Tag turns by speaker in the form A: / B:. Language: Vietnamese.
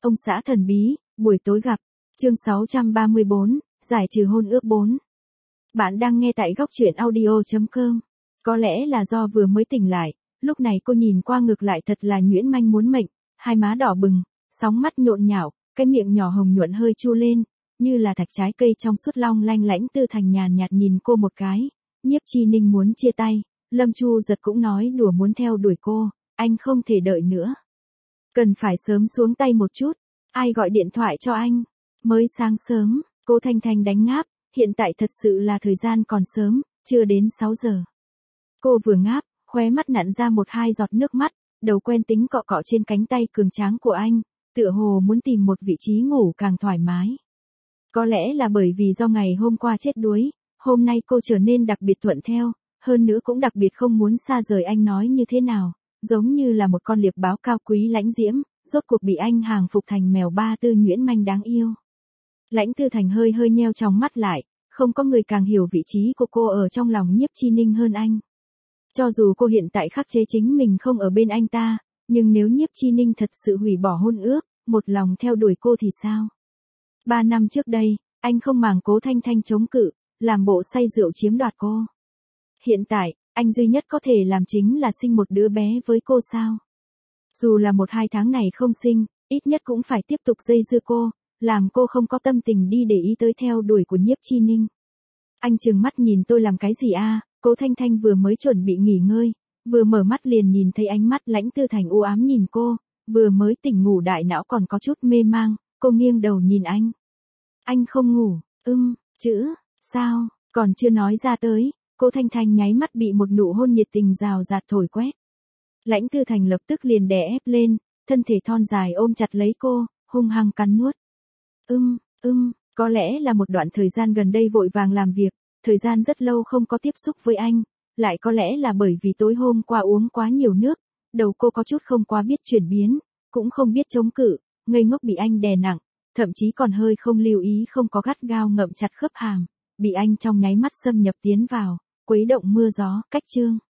A: Ông xã thần bí, buổi tối gặp. Chương 634, giải trừ hôn ước 4. Bạn đang nghe tại góc truyện audio.com. Có lẽ là do vừa mới tỉnh lại, lúc này cô nhìn qua ngược lại thật là nhuyễn manh muốn mệnh, hai má đỏ bừng, sóng mắt nhộn nhạo, cái miệng nhỏ hồng nhuận hơi chu lên, như là thạch trái cây trong suốt long lanh. Lãnh Tư Thành nhàn nhạt nhìn cô một cái. Nhiếp Chi Ninh muốn chia tay, Lâm Chu Giật cũng nói đùa muốn theo đuổi cô, anh không thể đợi nữa. Cần phải sớm xuống tay một chút. Ai gọi điện thoại cho anh? Mới sáng sớm, cô Thanh Thanh đánh ngáp, hiện tại thật sự là thời gian còn sớm, chưa đến 6 giờ. Cô vừa ngáp, khóe mắt nặn ra một hai giọt nước mắt, đầu quen tính cọ cọ trên cánh tay cường tráng của anh, tựa hồ muốn tìm một vị trí ngủ càng thoải mái. Có lẽ là bởi vì do ngày hôm qua chết đuối, hôm nay cô trở nên đặc biệt thuận theo, hơn nữa cũng đặc biệt không muốn xa rời anh. Nói như thế nào, giống như là một con liệp báo cao quý lãnh diễm, rốt cuộc bị anh hàng phục thành mèo ba tư nhuyễn manh đáng yêu. Lãnh Tư Thành hơi hơi nheo trong mắt lại, không có người càng hiểu vị trí của cô ở trong lòng Nhiếp Chi Ninh hơn anh. Cho dù cô hiện tại khắc chế chính mình không ở bên anh ta, nhưng nếu Nhiếp Chi Ninh thật sự hủy bỏ hôn ước, một lòng theo đuổi cô thì sao? 3 năm trước đây, anh không màng Cố Thanh Thanh chống cự, làm bộ say rượu chiếm đoạt cô. Hiện tại, anh duy nhất có thể làm chính là sinh một đứa bé với cô sao? Dù là 1-2 tháng này không sinh, ít nhất cũng phải tiếp tục dây dưa cô, làm cô không có tâm tình đi để ý tới theo đuổi của Nhiếp Chi Ninh. Anh trừng mắt nhìn tôi làm cái gì a? Cố Thanh Thanh vừa mới chuẩn bị nghỉ ngơi, vừa mở mắt liền nhìn thấy ánh mắt Lãnh Tư Thành u ám nhìn cô, vừa mới tỉnh ngủ đại não còn có chút mê mang, cô nghiêng đầu nhìn anh. Anh không ngủ, chữ, sao, còn chưa nói ra tới, Cố Thanh Thanh nháy mắt bị một nụ hôn nhiệt tình rào rạt thổi quét. Lãnh Tư Thành lập tức liền đè ép lên, thân thể thon dài ôm chặt lấy cô, hung hăng cắn nuốt. Có lẽ là một đoạn thời gian gần đây vội vàng làm việc, thời gian rất lâu không có tiếp xúc với anh, lại có lẽ là bởi vì tối hôm qua uống quá nhiều nước, đầu cô có chút không quá biết chuyển biến, cũng không biết chống cự, ngây ngốc bị anh đè nặng, thậm chí còn hơi không lưu ý không có gắt gao ngậm chặt khớp hàm, bị anh trong nháy mắt xâm nhập tiến vào, quấy động mưa gió. Cách chương